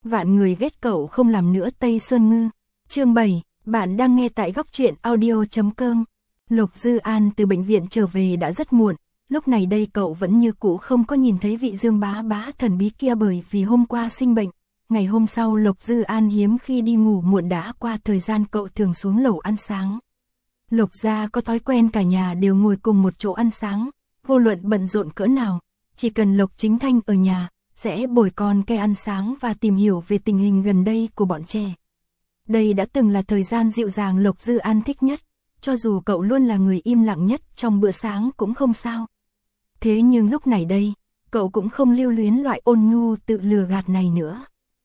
Vạn người ghét cậu không làm nữa Tây Sơn Ngư. Chương 7, bạn đang nghe tại góc truyện audio.com. Lục Dư An từ bệnh viện trở về đã rất muộn, lúc này đây cậu vẫn như cũ không có nhìn thấy vị Dương bá bá thần bí kia bởi vì hôm qua sinh bệnh. Ngày hôm sau Lục Dư An hiếm khi đi ngủ muộn, đã qua thời gian cậu thường xuống lầu ăn sáng. Lục gia có thói quen cả nhà đều ngồi cùng một chỗ ăn sáng, vô luận bận rộn cỡ nào, chỉ cần Lục Chính Thanh ở nhà, sẽ bồi con cái ăn sáng và tìm hiểu về tình hình gần đây của bọn trẻ. Đây đã từng là thời gian dịu dàng Lục Dư An thích nhất, cho dù cậu luôn là người im lặng nhất trong bữa sáng cũng không sao. Thế nhưng lúc này đây, cậu cũng không lưu luyến loại ôn nhu tự lừa gạt này nữa.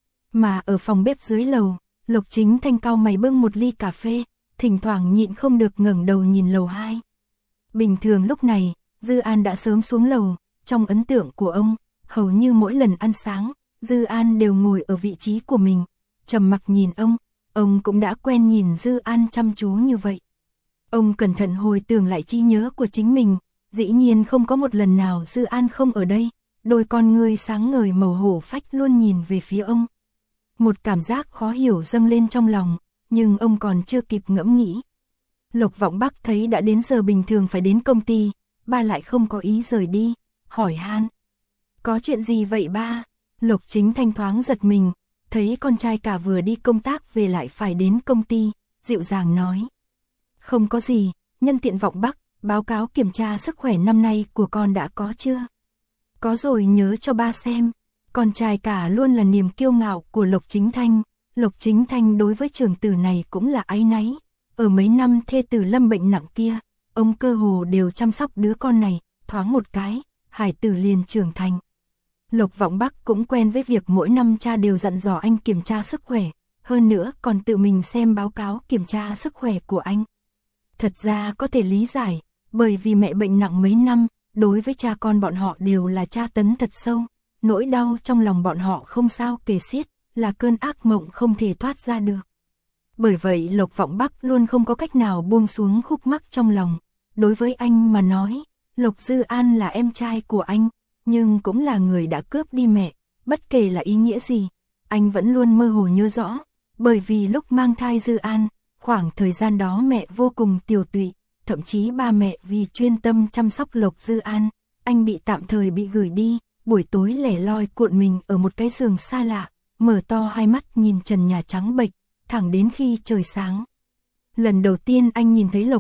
Mà ở phòng bếp dưới lầu, Lục Chính Thanh cau mày bưng một ly cà phê, thỉnh thoảng nhịn không được ngẩng đầu nhìn lầu 2. Bình thường lúc này, Dư An đã sớm xuống lầu, trong ấn tượng của ông, hầu như mỗi lần ăn sáng, Dư An đều ngồi ở vị trí của mình, trầm mặc nhìn ông cũng đã quen nhìn Dư An chăm chú như vậy. Ông cẩn thận hồi tưởng lại trí nhớ của chính mình, dĩ nhiên không có một lần nào Dư An không ở đây, đôi con ngươi sáng ngời màu hổ phách luôn nhìn về phía ông. Một cảm giác khó hiểu dâng lên trong lòng, nhưng ông còn chưa kịp ngẫm nghĩ. Lục Vọng Bắc thấy đã đến giờ bình thường phải đến công ty, ba lại không có ý rời đi, hỏi han. Có chuyện gì vậy ba? Lục Chính Thanh thoáng giật mình, thấy con trai cả vừa đi công tác về lại phải đến công ty, dịu dàng nói. Không có gì, nhân tiện Vọng Bắc, báo cáo kiểm tra sức khỏe năm nay của con đã có chưa? Có rồi, nhớ cho ba xem. Con trai cả luôn là niềm kiêu ngạo của Lục Chính Thanh. Lục Chính Thanh đối với trưởng tử này cũng là áy náy. Ở mấy năm thê tử lâm bệnh nặng kia, ông cơ hồ đều chăm sóc đứa con này, thoáng một cái, hải tử liền trưởng thành. Lục Vọng Bắc cũng quen với việc mỗi năm cha đều dặn dò anh kiểm tra sức khỏe, hơn nữa còn tự mình xem báo cáo kiểm tra sức khỏe của anh. Thật ra có thể lý giải, bởi vì mẹ bệnh nặng mấy năm, đối với cha con bọn họ đều là tra tấn thật sâu, nỗi đau trong lòng bọn họ không sao kể xiết, là cơn ác mộng không thể thoát ra được. Bởi vậy Lục Vọng Bắc luôn không có cách nào buông xuống khúc mắc trong lòng. Đối với anh mà nói, Lục Dư An là em trai của anh, nhưng cũng là người đã cướp đi mẹ, bất kể là ý nghĩa gì, anh vẫn luôn mơ hồ nhớ rõ, bởi vì lúc mang thai Dư An, khoảng thời gian đó mẹ vô cùng tiều tụy, thậm chí ba mẹ vì chuyên tâm chăm sóc Lục Dư An, anh bị tạm thời bị gửi đi, buổi tối lẻ loi cuộn mình ở một cái giường xa lạ, mở to hai mắt nhìn trần nhà trắng bệch, thẳng đến khi trời sáng. Lần đầu tiên anh nhìn thấy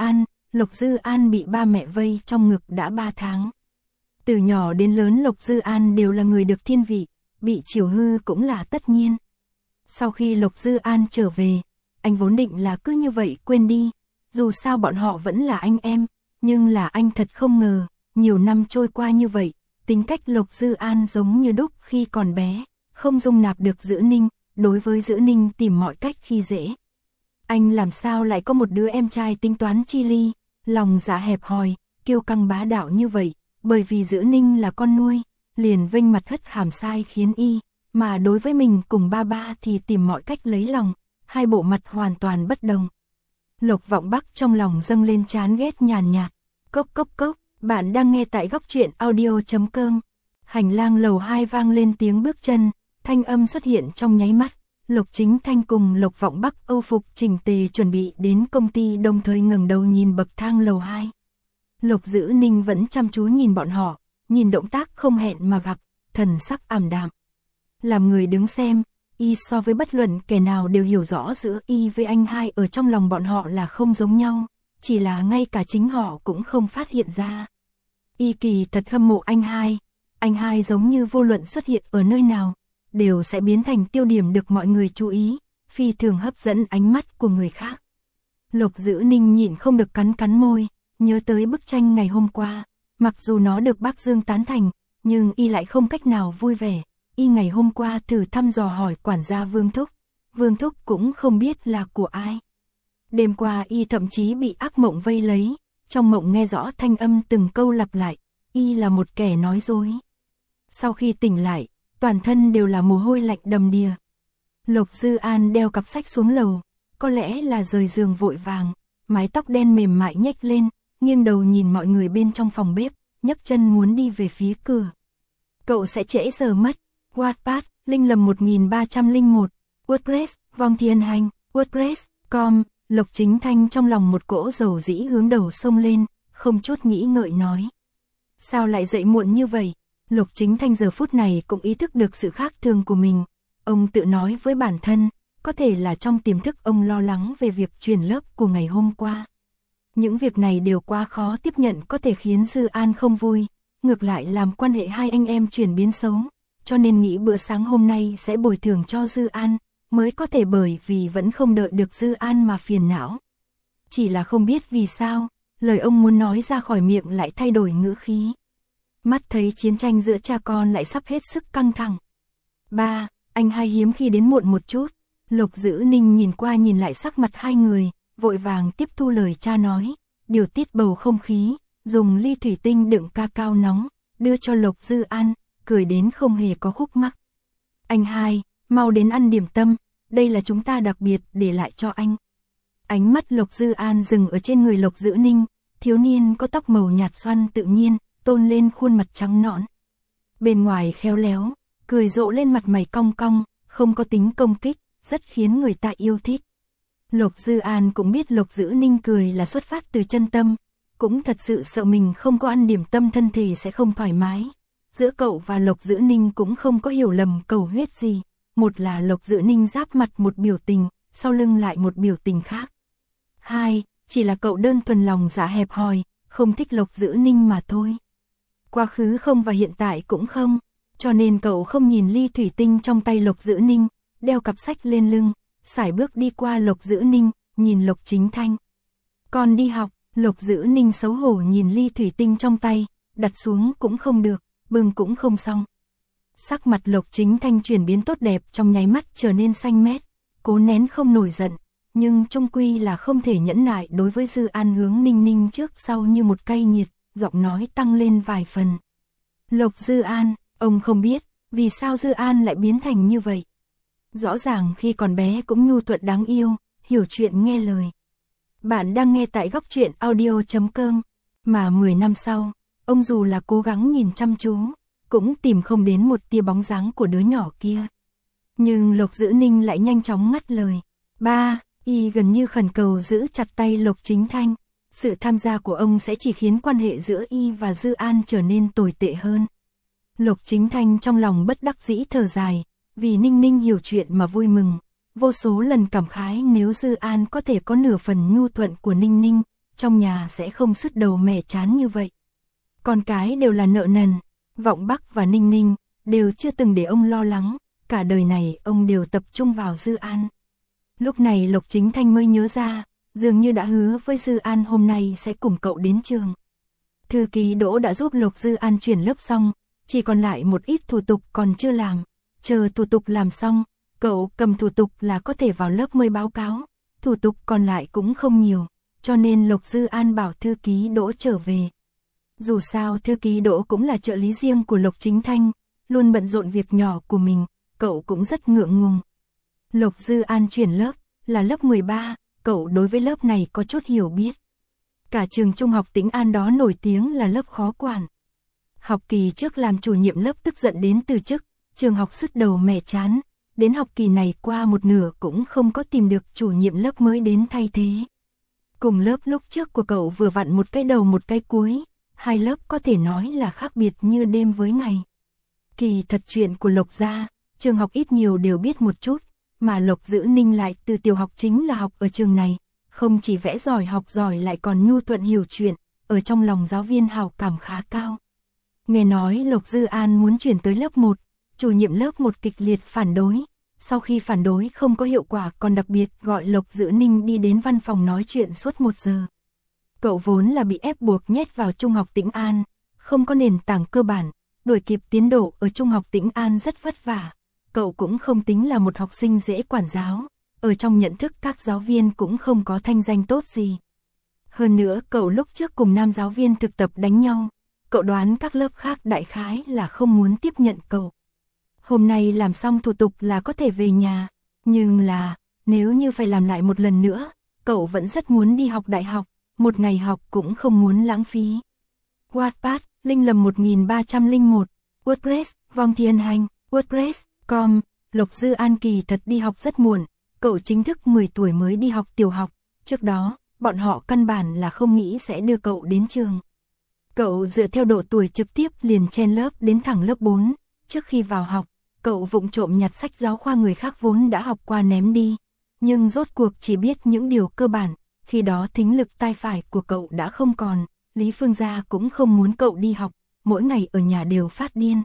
Lục Dư An bị ba mẹ vây trong ngực đã 3 tháng. Từ nhỏ đến lớn Lục Dư An đều là người được thiên vị, bị chiều hư cũng là tất nhiên. Sau khi Lục Dư An trở về, anh vốn định là cứ như vậy quên đi, dù sao bọn họ vẫn là anh em, nhưng là anh thật không ngờ, nhiều năm trôi qua như vậy, tính cách Lục Dư An giống như đúc khi còn bé, không dung nạp được Dữ Ninh, đối với Dữ Ninh tìm mọi cách khi dễ. Anh làm sao lại có một đứa em trai tính toán chi ly, lòng dạ hẹp hòi, kiêu căng bá đạo như vậy, bởi vì Dữ Ninh là con nuôi, liền vênh mặt hất hàm sai khiến y, mà đối với mình cùng ba thì tìm mọi cách lấy lòng, hai bộ mặt hoàn toàn bất đồng. Lục Vọng Bắc trong lòng dâng lên chán ghét nhàn nhạt. Cốc cốc cốc, bạn đang nghe tại góc truyện audio.com. Hành lang lầu 2 vang lên tiếng bước chân, thanh âm xuất hiện trong nháy mắt. Lục Chính Thanh cùng Lục Vọng Bắc âu phục chỉnh tề chuẩn bị đến công ty, đồng thời ngẩng đầu nhìn bậc thang lầu 2. Lục Dữ Ninh vẫn chăm chú nhìn bọn họ, nhìn động tác không hẹn mà gặp, thần sắc ảm đạm. Làm người đứng xem, y so với bất luận kẻ nào đều hiểu rõ giữa y với anh hai ở trong lòng bọn họ là không giống nhau, chỉ là ngay cả chính họ cũng không phát hiện ra. Y kỳ thật hâm mộ anh hai giống như vô luận xuất hiện ở nơi nào, đều sẽ biến thành tiêu điểm được mọi người chú ý, phi thường hấp dẫn ánh mắt của người khác. Lục Dữ Ninh nhịn không được cắn môi, nhớ tới bức tranh ngày hôm qua, mặc dù nó được bác Dương tán thành, nhưng y lại không cách nào vui vẻ. Y ngày hôm qua thử thăm dò hỏi quản gia Vương Thúc cũng không biết là của ai. Đêm qua y thậm chí bị ác mộng vây lấy, trong mộng nghe rõ thanh âm từng câu lặp lại, y là một kẻ nói dối. Sau khi tỉnh lại, toàn thân đều là mồ hôi lạnh đầm đìa. Lục Dư An đeo cặp sách xuống lầu, có lẽ là rời giường vội vàng, mái tóc đen mềm mại nhếch lên, nghiêng đầu nhìn mọi người bên trong phòng bếp, nhấc chân muốn đi về phía cửa. Cậu sẽ trễ giờ mất. Wattpad, Linh lầm 1301, WordPress, Vong Thiên Hành, WordPress.com, Lộc Chính Thanh trong lòng một cỗ dầu dĩ hướng đầu sông lên, không chút nghĩ ngợi nói. Sao lại dậy muộn như vậy? Lộc Chính Thanh giờ phút này cũng ý thức được sự khác thường của mình. Ông tự nói với bản thân, có thể là trong tiềm thức ông lo lắng về việc chuyển lớp của ngày hôm qua. Những việc này đều quá khó tiếp nhận, có thể khiến Dư An không vui, ngược lại làm quan hệ hai anh em chuyển biến xấu, cho nên nghĩ bữa sáng hôm nay sẽ bồi thường cho Dư An, mới có thể bởi vì vẫn không đợi được Dư An mà phiền não. Chỉ là không biết vì sao, lời ông muốn nói ra khỏi miệng lại thay đổi ngữ khí. Mắt thấy chiến tranh giữa cha con lại sắp hết sức căng thẳng. Ba, anh hai hiếm khi đến muộn một chút. Lộc Dữ Ninh nhìn qua nhìn lại sắc mặt hai người, vội vàng tiếp thu lời cha nói, điều tiết bầu không khí, dùng ly thủy tinh đựng cacao nóng, đưa cho Lộc Dư An, cười đến không hề có khúc mắc. Anh hai, mau đến ăn điểm tâm, đây là chúng ta đặc biệt để lại cho anh. Ánh mắt Lộc Dư An dừng ở trên người Lộc Dữ Ninh, thiếu niên có tóc màu nhạt xoăn tự nhiên, tôn lên khuôn mặt trắng nõn. Bên ngoài khéo léo, cười rộ lên mặt mày cong cong, không có tính công kích, rất khiến người ta yêu thích. Lộc Dư An cũng biết Lộc Dữ Ninh cười là xuất phát từ chân tâm, cũng thật sự sợ mình không có ăn điểm tâm thân thể sẽ không thoải mái. Giữa cậu và Lộc Dữ Ninh cũng không có hiểu lầm cầu huyết gì, một là Lộc Dữ Ninh giáp mặt một biểu tình, sau lưng lại một biểu tình khác. Hai, chỉ là cậu đơn thuần lòng dạ hẹp hòi, không thích Lộc Dữ Ninh mà thôi. Quá khứ không và hiện tại cũng không, cho nên cậu không nhìn ly thủy tinh trong tay Lộc Dữ Ninh, đeo cặp sách lên lưng, sải bước đi qua Lộc Dữ Ninh, nhìn Lộc Chính Thanh. Con đi học, Lộc Dữ Ninh xấu hổ nhìn ly thủy tinh trong tay, đặt xuống cũng không được, bưng cũng không xong. Sắc mặt Lộc Chính Thanh chuyển biến tốt đẹp trong nháy mắt trở nên xanh mét, cố nén không nổi giận, nhưng chung quy là không thể nhẫn nại đối với Dư An hướng Ninh Ninh trước sau như một cây nhiệt, giọng nói tăng lên vài phần. Lộc Dư An, ông không biết, vì sao Dư An lại biến thành như vậy. Rõ ràng khi còn bé cũng nhu thuận đáng yêu, hiểu chuyện nghe lời. Bạn đang nghe tại góc truyện audio.com, mà 10 năm sau, ông dù là cố gắng nhìn chăm chú, cũng tìm không đến một tia bóng dáng của đứa nhỏ kia. Nhưng Lộc Dữ Ninh lại nhanh chóng ngắt lời. Ba, y gần như khẩn cầu giữ chặt tay Lộc Chính Thanh. Sự tham gia của ông sẽ chỉ khiến quan hệ giữa y và Dư An trở nên tồi tệ hơn. Lộc Chính Thanh trong lòng bất đắc dĩ thở dài, vì Ninh Ninh hiểu chuyện mà vui mừng. Vô số lần cảm khái nếu Dư An có thể có nửa phần nhu thuận của Ninh Ninh, trong nhà sẽ không sứt đầu mẻ chán như vậy. Con cái đều là nợ nần, Vọng Bắc và Ninh Ninh đều chưa từng để ông lo lắng, cả đời này ông đều tập trung vào Dư An. Lúc này Lộc Chính Thanh mới nhớ ra, dường như đã hứa với Dư An hôm nay sẽ cùng cậu đến trường. Thư ký Đỗ đã giúp Lộc Dư An chuyển lớp xong, chỉ còn lại một ít thủ tục còn chưa làm, chờ thủ tục làm xong, cậu cầm thủ tục là có thể vào lớp mới báo cáo, thủ tục còn lại cũng không nhiều, cho nên Lộc Dư An bảo thư ký Đỗ trở về. Dù sao thư ký Đỗ cũng là trợ lý riêng của Lộc Chính Thanh, luôn bận rộn việc nhỏ của mình, cậu cũng rất ngượng ngùng. Lộc Dư An chuyển lớp, là lớp 13, cậu đối với lớp này có chút hiểu biết. Cả trường trung học Tĩnh An đó nổi tiếng là lớp khó quản. Học kỳ trước làm chủ nhiệm lớp tức giận đến từ chức, trường học sứt đầu mẻ chán, đến học kỳ này qua một nửa cũng không có tìm được chủ nhiệm lớp mới đến thay thế. Cùng lớp lúc trước của cậu vừa vặn một cái đầu một cái cuối, hai lớp có thể nói là khác biệt như đêm với ngày. Kỳ thật chuyện của Lộc gia, trường học ít nhiều đều biết một chút, mà Lộc Dữ Ninh lại từ tiểu học chính là học ở trường này, không chỉ vẽ giỏi học giỏi lại còn nhu thuận hiểu chuyện, ở trong lòng giáo viên hảo cảm khá cao. Nghe nói Lộc Dư An muốn chuyển tới lớp 1, chủ nhiệm lớp 1 kịch liệt phản đối, sau khi phản đối không có hiệu quả còn đặc biệt gọi Lộc Dữ Ninh đi đến văn phòng nói chuyện suốt 1 giờ. Cậu vốn là bị ép buộc nhét vào trung học Tĩnh An, không có nền tảng cơ bản, đuổi kịp tiến độ ở trung học Tĩnh An rất vất vả. Cậu cũng không tính là một học sinh dễ quản giáo, ở trong nhận thức các giáo viên cũng không có thanh danh tốt gì. Hơn nữa cậu lúc trước cùng nam giáo viên thực tập đánh nhau, cậu đoán các lớp khác đại khái là không muốn tiếp nhận cậu. Hôm nay làm xong thủ tục là có thể về nhà, nhưng là, nếu như phải làm lại một lần nữa, cậu vẫn rất muốn đi học đại học, một ngày học cũng không muốn lãng phí. Wattpad, Linh lầm 1301, WordPress, Vong Thiên Hành, WordPress. Com, Lộc Dư An kỳ thật đi học rất muộn, cậu chính thức 10 tuổi mới đi học tiểu học, trước đó, bọn họ căn bản là không nghĩ sẽ đưa cậu đến trường. Cậu dựa theo độ tuổi trực tiếp liền chen lớp đến thẳng lớp 4, trước khi vào học, cậu vụng trộm nhặt sách giáo khoa người khác vốn đã học qua ném đi, nhưng rốt cuộc chỉ biết những điều cơ bản, khi đó thính lực tai phải của cậu đã không còn, Lý Phương Gia cũng không muốn cậu đi học, mỗi ngày ở nhà đều phát điên.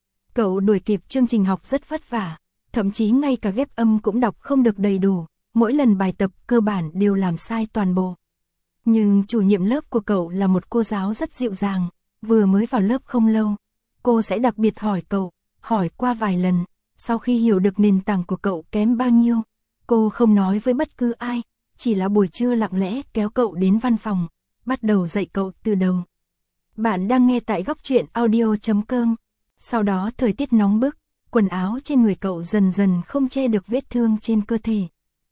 Cậu đuổi kịp chương trình học rất vất vả, thậm chí ngay cả ghép âm cũng đọc không được đầy đủ, mỗi lần bài tập cơ bản đều làm sai toàn bộ. Nhưng chủ nhiệm lớp của cậu là một cô giáo rất dịu dàng, vừa mới vào lớp không lâu, cô sẽ đặc biệt hỏi cậu, hỏi qua vài lần, sau khi hiểu được nền tảng của cậu kém bao nhiêu, cô không nói với bất cứ ai, chỉ là buổi trưa lặng lẽ kéo cậu đến văn phòng, bắt đầu dạy cậu từ đầu. Bạn đang nghe tại Góc Truyện Audio.com. Sau đó thời tiết nóng bức, quần áo trên người cậu dần dần không che được vết thương trên cơ thể.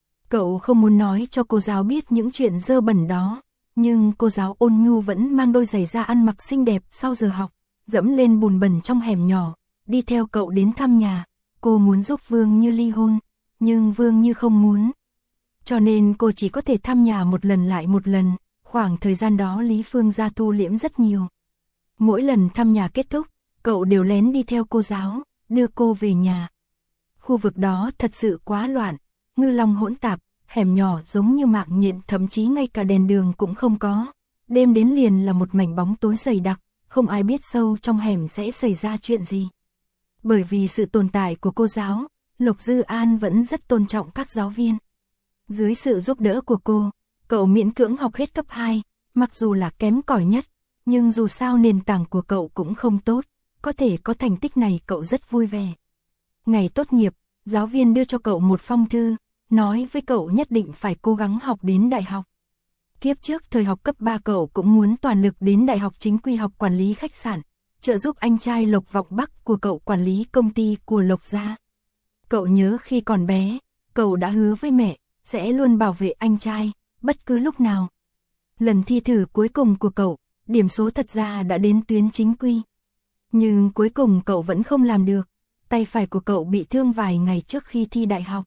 Cậu không muốn nói cho cô giáo biết những chuyện dơ bẩn đó, nhưng cô giáo ôn nhu vẫn mang đôi giày da ăn mặc xinh đẹp sau giờ học, dẫm lên bùn bẩn trong hẻm nhỏ, đi theo cậu đến thăm nhà. Cô muốn giúp Vương Như ly hôn, nhưng Vương Như không muốn. Cho nên cô chỉ có thể thăm nhà một lần lại một lần, khoảng thời gian đó Lý Phương Gia thu liễm rất nhiều. Mỗi lần thăm nhà kết thúc, cậu đều lén đi theo cô giáo, đưa cô về nhà. Khu vực đó thật sự quá loạn, ngư long hỗn tạp, hẻm nhỏ giống như mạng nhện, thậm chí ngay cả đèn đường cũng không có. Đêm đến liền là một mảnh bóng tối dày đặc, không ai biết sâu trong hẻm sẽ xảy ra chuyện gì. Bởi vì sự tồn tại của cô giáo, Lộc Dư An vẫn rất tôn trọng các giáo viên. Dưới sự giúp đỡ của cô, cậu miễn cưỡng học hết cấp 2, mặc dù là kém cỏi nhất, nhưng dù sao nền tảng của cậu cũng không tốt, có thể có thành tích này cậu rất vui vẻ. Ngày tốt nghiệp, giáo viên đưa cho cậu một phong thư, nói với cậu nhất định phải cố gắng học đến đại học. Kiếp trước thời học cấp 3 cậu cũng muốn toàn lực đến đại học chính quy học quản lý khách sạn, trợ giúp anh trai Lộc Vọng Bắc của cậu quản lý công ty của Lộc gia. Cậu nhớ khi còn bé, cậu đã hứa với mẹ, sẽ luôn bảo vệ anh trai, bất cứ lúc nào. Lần thi thử cuối cùng của cậu, điểm số thật ra đã đến tuyến chính quy. Nhưng cuối cùng cậu vẫn không làm được, tay phải của cậu bị thương vài ngày trước khi thi đại học.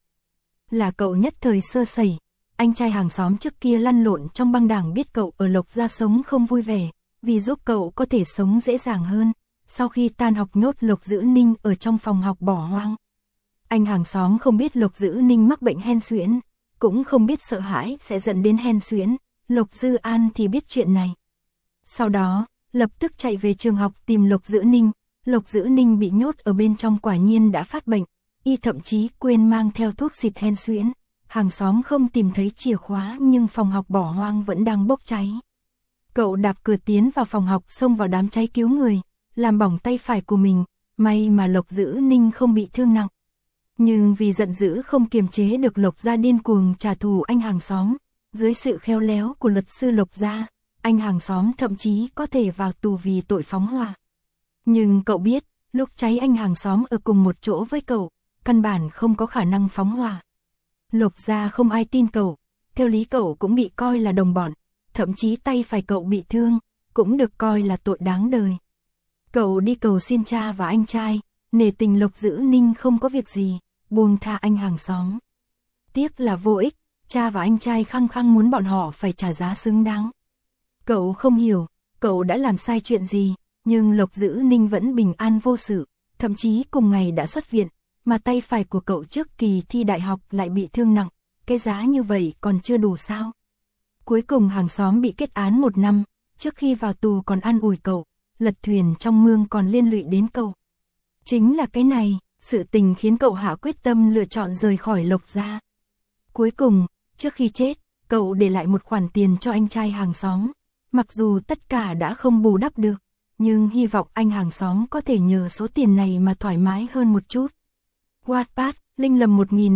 Là cậu nhất thời sơ sẩy, anh trai hàng xóm trước kia lăn lộn trong băng đảng biết cậu ở Lộc gia sống không vui vẻ, vì giúp cậu có thể sống dễ dàng hơn, sau khi tan học nhốt Lộc Dữ Ninh ở trong phòng học bỏ hoang. Anh hàng xóm không biết Lộc Dữ Ninh mắc bệnh hen suyễn, cũng không biết sợ hãi sẽ dẫn đến hen suyễn, Lộc Dư An thì biết chuyện này. Sau đó, lập tức chạy về trường học tìm Lộc Dữ Ninh, Lộc Dữ Ninh bị nhốt ở bên trong quả nhiên đã phát bệnh, y thậm chí quên mang theo thuốc xịt hen suyễn, hàng xóm không tìm thấy chìa khóa nhưng phòng học bỏ hoang vẫn đang bốc cháy. Cậu đạp cửa tiến vào phòng học xông vào đám cháy cứu người, làm bỏng tay phải của mình, may mà Lộc Dữ Ninh không bị thương nặng. Nhưng vì giận dữ không kiềm chế được Lộc gia điên cuồng trả thù anh hàng xóm, dưới sự khéo léo của luật sư Lộc gia, anh hàng xóm thậm chí có thể vào tù vì tội phóng hỏa. Nhưng cậu biết, lúc cháy anh hàng xóm ở cùng một chỗ với cậu, căn bản không có khả năng phóng hỏa. Lộc gia không ai tin cậu, theo lý cậu cũng bị coi là đồng bọn, thậm chí tay phải cậu bị thương, cũng được coi là tội đáng đời. Cậu đi cầu xin cha và anh trai, nể tình Lộc Dữ Ninh không có việc gì, buông tha anh hàng xóm. Tiếc là vô ích, cha và anh trai khăng khăng muốn bọn họ phải trả giá xứng đáng. Cậu không hiểu, cậu đã làm sai chuyện gì, nhưng Lộc Dữ Ninh vẫn bình an vô sự, thậm chí cùng ngày đã xuất viện, mà tay phải của cậu trước kỳ thi đại học lại bị thương nặng, cái giá như vậy còn chưa đủ sao. Cuối cùng hàng xóm bị kết án 1 năm, trước khi vào tù còn an ủi cậu, lật thuyền trong mương còn liên lụy đến cậu. Chính là cái này, sự tình khiến cậu hạ quyết tâm lựa chọn rời khỏi Lộc gia. Cuối cùng, trước khi chết, cậu để lại một khoản tiền cho anh trai hàng xóm, mặc dù tất cả đã không bù đắp được, nhưng hy vọng anh hàng xóm có thể nhờ số tiền này mà thoải mái hơn một chút. Wattpad, Linh Lầm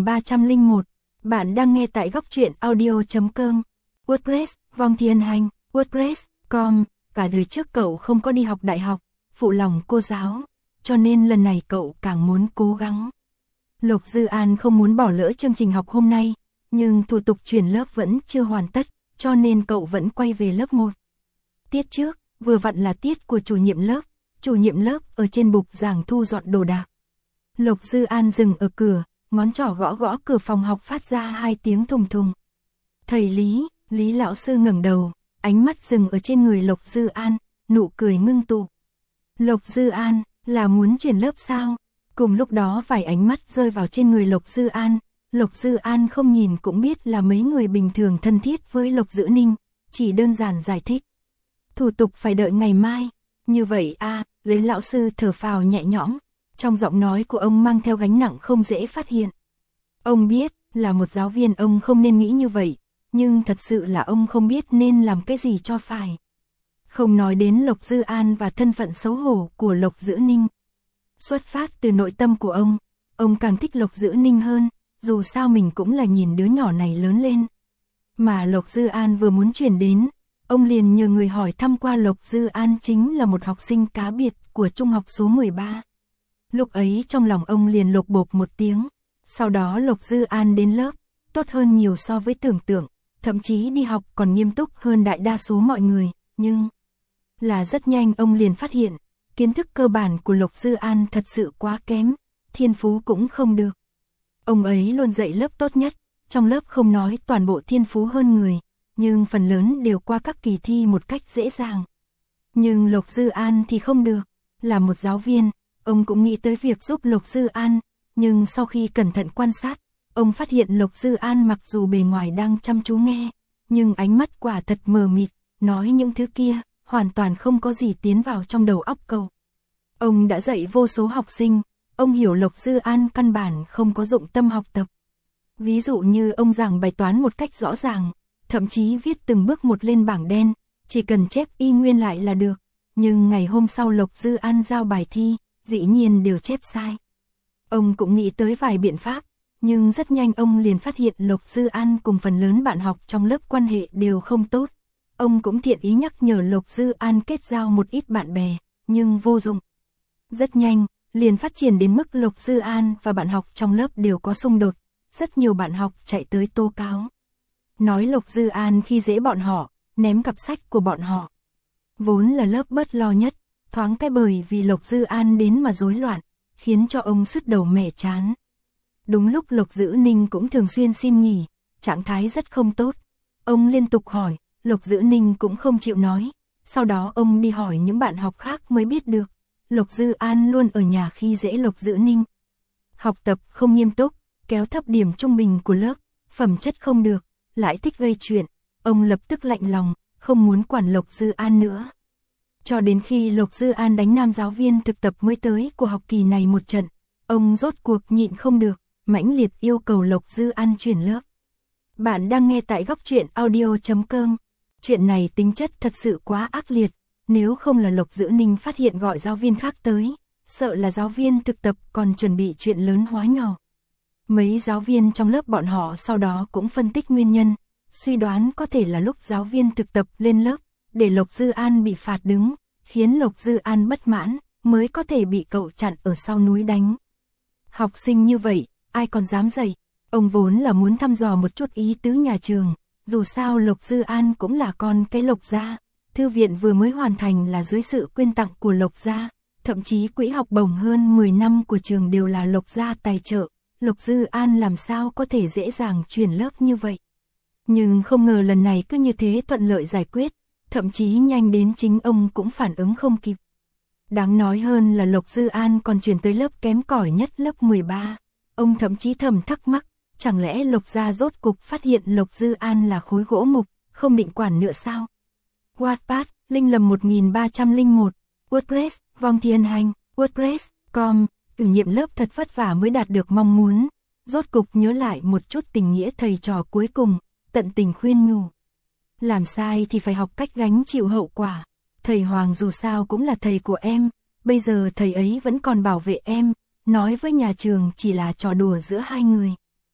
1301, bạn đang nghe tại Góc Truyện Audio.com. WordPress, Vong Thiên Hành, WordPress.com, cả đời trước cậu không có đi học đại học, phụ lòng cô giáo, cho nên lần này cậu càng muốn cố gắng. Lộc Dư An không muốn bỏ lỡ chương trình học hôm nay, nhưng thủ tục chuyển lớp vẫn chưa hoàn tất, cho nên cậu vẫn quay về lớp 1. Tiết trước, vừa vặn là tiết của chủ nhiệm lớp ở trên bục giảng thu dọn đồ đạc. Lộc Dư An dừng ở cửa, ngón trỏ gõ gõ cửa phòng học phát ra 2 tiếng thùng thùng. Thầy Lý lão sư ngẩng đầu, ánh mắt dừng ở trên người Lộc Dư An, nụ cười ngưng tụ. Lộc Dư An, là muốn chuyển lớp sao? Cùng lúc đó vài ánh mắt rơi vào trên người Lộc Dư An. Lộc Dư An không nhìn cũng biết là mấy người bình thường thân thiết với Lộc Dữ Ninh, chỉ đơn giản giải thích. Thủ tục phải đợi ngày mai. Như vậy Lý lão sư thở phào nhẹ nhõm, trong giọng nói của ông mang theo gánh nặng không dễ phát hiện. Ông biết, là một giáo viên ông không nên nghĩ như vậy, nhưng thật sự là ông không biết nên làm cái gì cho phải. Không nói đến Lộc Dư An và thân phận xấu hổ của Lộc Dữ Ninh. Xuất phát từ nội tâm của ông càng thích Lộc Dữ Ninh hơn, dù sao mình cũng là nhìn đứa nhỏ này lớn lên. Mà Lộc Dư An vừa muốn chuyển đến, ông liền nhờ người hỏi thăm qua Lộc Dư An chính là một học sinh cá biệt của trung học số 13. Lúc ấy trong lòng ông liền lột bột một tiếng, sau đó Lộc Dư An đến lớp, tốt hơn nhiều so với tưởng tượng, thậm chí đi học còn nghiêm túc hơn đại đa số mọi người, nhưng là rất nhanh ông liền phát hiện, kiến thức cơ bản của Lộc Dư An thật sự quá kém, thiên phú cũng không được. Ông ấy luôn dạy lớp tốt nhất, trong lớp không nói toàn bộ thiên phú hơn người, nhưng phần lớn đều qua các kỳ thi một cách dễ dàng. Nhưng Lộc Dư An thì không được, là một giáo viên, ông cũng nghĩ tới việc giúp Lộc Dư An, nhưng sau khi cẩn thận quan sát, ông phát hiện Lộc Dư An mặc dù bề ngoài đang chăm chú nghe, nhưng ánh mắt quả thật mờ mịt, nói những thứ kia, hoàn toàn không có gì tiến vào trong đầu óc cậu. Ông đã dạy vô số học sinh, ông hiểu Lộc Dư An căn bản không có dụng tâm học tập. Ví dụ như ông giảng bài toán một cách rõ ràng, thậm chí viết từng bước một lên bảng đen, chỉ cần chép y nguyên lại là được. Nhưng ngày hôm sau Lộc Dư An giao bài thi, dĩ nhiên đều chép sai. Ông cũng nghĩ tới vài biện pháp, nhưng rất nhanh ông liền phát hiện Lộc Dư An cùng phần lớn bạn học trong lớp quan hệ đều không tốt. Ông cũng thiện ý nhắc nhở Lộc Dư An kết giao một ít bạn bè, nhưng vô dụng. Rất nhanh, liền phát triển đến mức Lộc Dư An và bạn học trong lớp đều có xung đột, rất nhiều bạn học chạy tới tố cáo. Nói Lộc Dư An khi dễ bọn họ, ném cặp sách của bọn họ. Vốn là lớp bớt lo nhất, thoáng cái bởi vì Lộc Dư An đến mà rối loạn, khiến cho ông sứt đầu mẻ chán. Đúng lúc Lộc Dữ Ninh cũng thường xuyên xin nghỉ, trạng thái rất không tốt. Ông liên tục hỏi, Lộc Dữ Ninh cũng không chịu nói. Sau đó ông đi hỏi những bạn học khác mới biết được, Lộc Dư An luôn ở nhà khi dễ Lộc Dữ Ninh. Học tập không nghiêm túc, kéo thấp điểm trung bình của lớp, phẩm chất không được, lại thích gây chuyện. Ông lập tức lạnh lòng, không muốn quản Lộc Dư An nữa. Cho đến khi Lộc Dư An đánh nam giáo viên thực tập mới tới của học kỳ này một trận, ông rốt cuộc nhịn không được, mãnh liệt yêu cầu Lộc Dư An chuyển lớp. Bạn đang nghe tại góc truyện audio.com. Chuyện này tính chất thật sự quá ác liệt, nếu không là Lộc Dữ Ninh phát hiện gọi giáo viên khác tới, sợ là giáo viên thực tập còn chuẩn bị chuyện lớn hóa nhỏ. Mấy giáo viên trong lớp bọn họ sau đó cũng phân tích nguyên nhân, suy đoán có thể là lúc giáo viên thực tập lên lớp, để Lộc Dư An bị phạt đứng, khiến Lộc Dư An bất mãn, mới có thể bị cậu chặn ở sau núi đánh. Học sinh như vậy, ai còn dám dạy? Ông vốn là muốn thăm dò một chút ý tứ nhà trường, dù sao Lộc Dư An cũng là con cái Lộc gia, thư viện vừa mới hoàn thành là dưới sự quyên tặng của Lộc gia, thậm chí quỹ học bổng hơn 10 năm của trường đều là Lộc gia tài trợ, Lộc Dư An làm sao có thể dễ dàng chuyển lớp như vậy. Nhưng không ngờ lần này cứ như thế thuận lợi giải quyết, thậm chí nhanh đến chính ông cũng phản ứng không kịp. Đáng nói hơn là Lộc Dư An còn chuyển tới lớp kém cỏi nhất lớp 13. Ông thậm chí thầm thắc mắc, chẳng lẽ Lộc gia rốt cục phát hiện Lộc Dư An là khối gỗ mục, không định quản nữa sao? Wattpad, Linh Lầm 1301, WordPress, Vong Thiên Hành, WordPress.com, chủ nhiệm lớp thật vất vả mới đạt được mong muốn, rốt cục nhớ lại một chút tình nghĩa thầy trò cuối cùng, tận tình khuyên nhủ. Làm sai thì phải học cách gánh chịu hậu quả, thầy Hoàng dù sao cũng là thầy của em, bây giờ thầy ấy vẫn còn bảo vệ em, nói với nhà trường chỉ là trò đùa giữa hai người.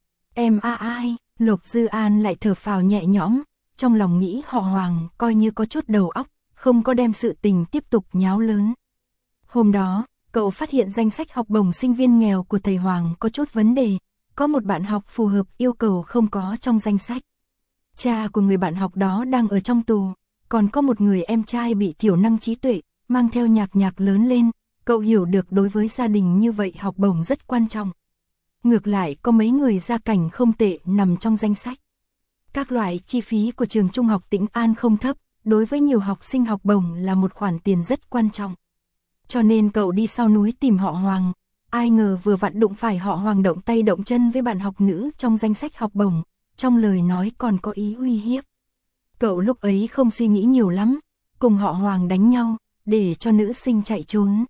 Em ai, Lộc Dư An lại thở phào nhẹ nhõm, trong lòng nghĩ họ Hoàng coi như có chút đầu óc, không có đem sự tình tiếp tục nháo lớn. Hôm đó, cậu phát hiện danh sách học bổng sinh viên nghèo của thầy Hoàng có chút vấn đề, có một bạn học phù hợp yêu cầu không có trong danh sách. Cha của người bạn học đó đang ở trong tù, còn có một người em trai bị thiểu năng trí tuệ, mang theo nhạc lớn lên, Cậu hiểu được đối với gia đình như vậy học bổng rất quan trọng. Ngược lại có mấy người gia cảnh không tệ nằm trong danh sách. Các loại chi phí của trường trung học Tĩnh An không thấp, đối với nhiều học sinh học bổng là một khoản tiền rất quan trọng. Cho nên cậu đi sau núi tìm họ Hoàng, ai ngờ vừa vặn đụng phải họ Hoàng động tay động chân với bạn học nữ trong danh sách học bổng, trong lời nói còn có ý uy hiếp. Cậu lúc ấy không suy nghĩ nhiều lắm, cùng họ Hoàng đánh nhau, để cho nữ sinh chạy trốn.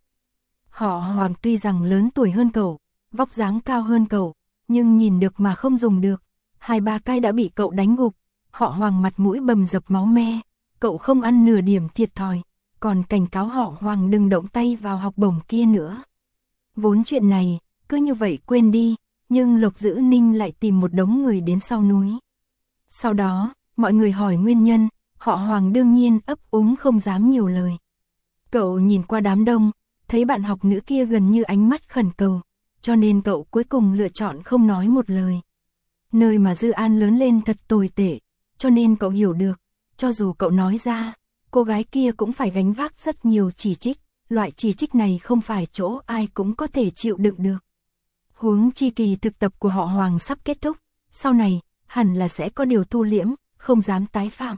Họ Hoàng tuy rằng lớn tuổi hơn cậu, vóc dáng cao hơn cậu, nhưng nhìn được mà không dùng được, 2-3 cái đã bị cậu đánh gục, họ Hoàng mặt mũi bầm dập máu me, cậu không ăn nửa điểm thiệt thòi, còn cảnh cáo họ Hoàng đừng động tay vào học bổng kia nữa. Vốn chuyện này, cứ như vậy quên đi, nhưng Lộc Dữ Ninh lại tìm một đống người đến sau núi. Sau đó, mọi người hỏi nguyên nhân, họ Hoàng đương nhiên ấp úng không dám nhiều lời. Cậu nhìn qua đám đông, thấy bạn học nữ kia gần như ánh mắt khẩn cầu, cho nên cậu cuối cùng lựa chọn không nói một lời. Nơi mà Dư An lớn lên thật tồi tệ, cho nên cậu hiểu được, cho dù cậu nói ra, cô gái kia cũng phải gánh vác rất nhiều chỉ trích, loại chỉ trích này không phải chỗ ai cũng có thể chịu đựng được. Huống chi kỳ thực tập của họ Hoàng sắp kết thúc, sau này, hẳn là sẽ có điều thu liễm, không dám tái phạm.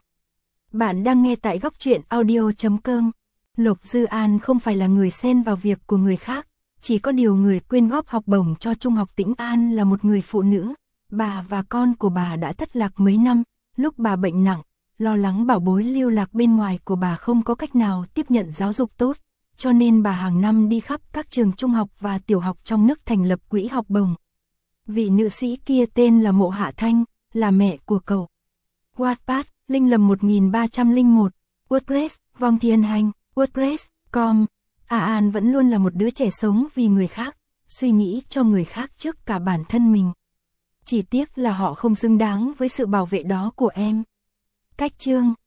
Bạn đang nghe tại góc truyện audio.com. Lộc Dư An không phải là người xen vào việc của người khác, chỉ có điều người quyên góp học bổng cho Trung học Tĩnh An là một người phụ nữ. Bà và con của bà đã thất lạc mấy năm, lúc bà bệnh nặng, lo lắng bảo bối lưu lạc bên ngoài của bà không có cách nào tiếp nhận giáo dục tốt, cho nên bà hàng năm đi khắp các trường trung học và tiểu học trong nước thành lập quỹ học bổng. Vị nữ sĩ kia tên là Mộ Hạ Thanh, là mẹ của cậu. Wattpad, Linh Lầm 1301, WordPress, Vong Thiên Hành, WordPress.com. An vẫn luôn là một đứa trẻ sống vì người khác, suy nghĩ cho người khác trước cả bản thân mình. Chỉ tiếc là họ không xứng đáng với sự bảo vệ đó của em. Cách chương